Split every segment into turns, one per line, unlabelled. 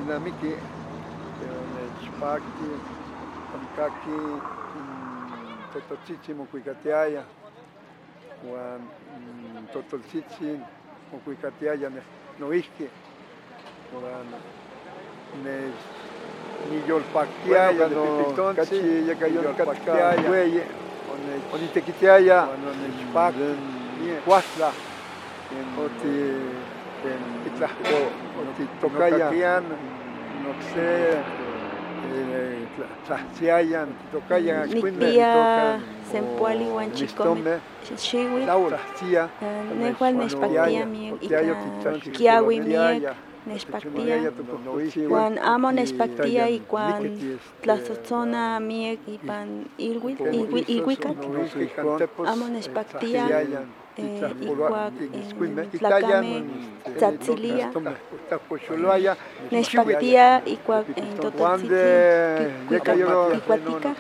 quilnamiki, nechpakti, onkaki tototzitzin mokuikatiaya, uan totoltzitzin mokuikatiaya noihki, uan niyolpaktiaya pipitontzin, niyolpaktiaya ueyi, onitequitiaya, onechpakti, cuahtla, otitokaya, noxe, tlahtziayan, titokayan
Nikpia sempoali uan chikome xiuitl, nehual nechpaktia miek ika kiaui miek nechpaktia uan amo nechpaktia ikuan tlatzotzona miek ipan ilhuikat, amo nechpaktia ikuak tlakame tzatzilia, nechpaktia ikuak tototzitzin ikuatika,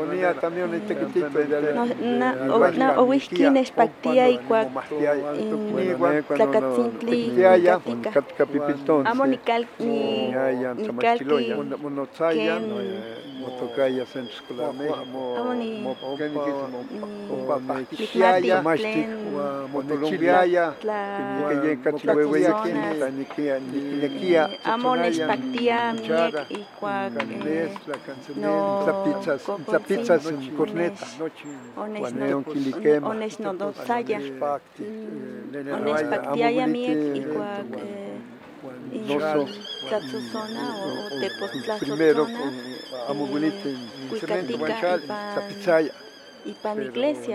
ouihki nechpaktia ikuak tlakatzintli ikatika, amo nikalki ken amo nikmati amo nechpaktia miek ikuak onechnonotzaya, onechpaktiaya miek ikuak tlatzotzona o tepostlatzotzona kuikatika ipan iglesia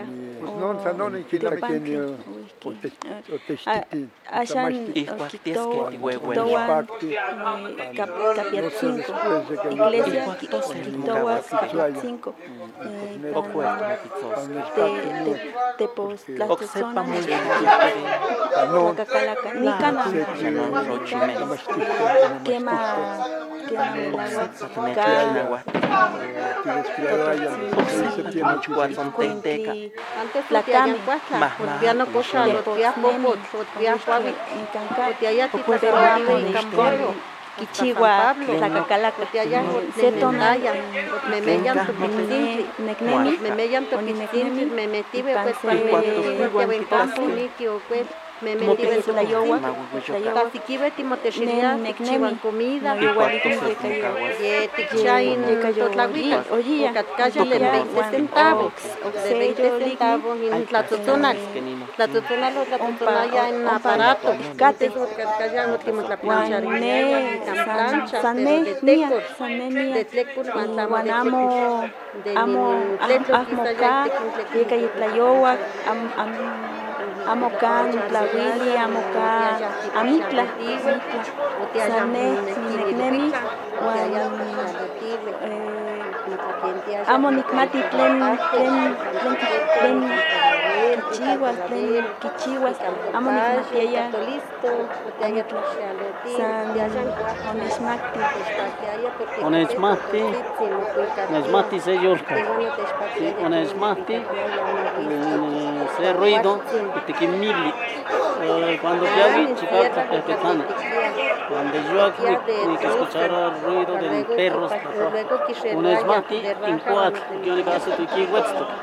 axan kihtowa Capiatzinco, iglesia kihtowa Capiatzinco, tepostlatzotzona nikan quema tlacame
Piano cochalo, piapopo, piahuavi, piahuavi,
Kichiwa, tlacacalaca, setonaya,
memeyan topitzintli, memeyan topitzintli, memetive, pues, pues,
Moque tlayowa,
Tasiquive timotexia, chivan comida, tikchain totlahuica, catcaya de 20 centavos, de 20 centavos, y tlatzotzonal ya en aparato,
cate,
catcaya no tenemos la plancha, de tlecur,
amocan, tlawili, amocan, amitla, sané, nineknemi, amo nikmati tlen kichiwas, amo nikmatiaya,
onechmati se yolka, onechmati se ruido tiquimili, cuando piavi chica petana, cuando yo aquí que escuchara el ruido del perro, onechmati en cuatro, que yo le hace tu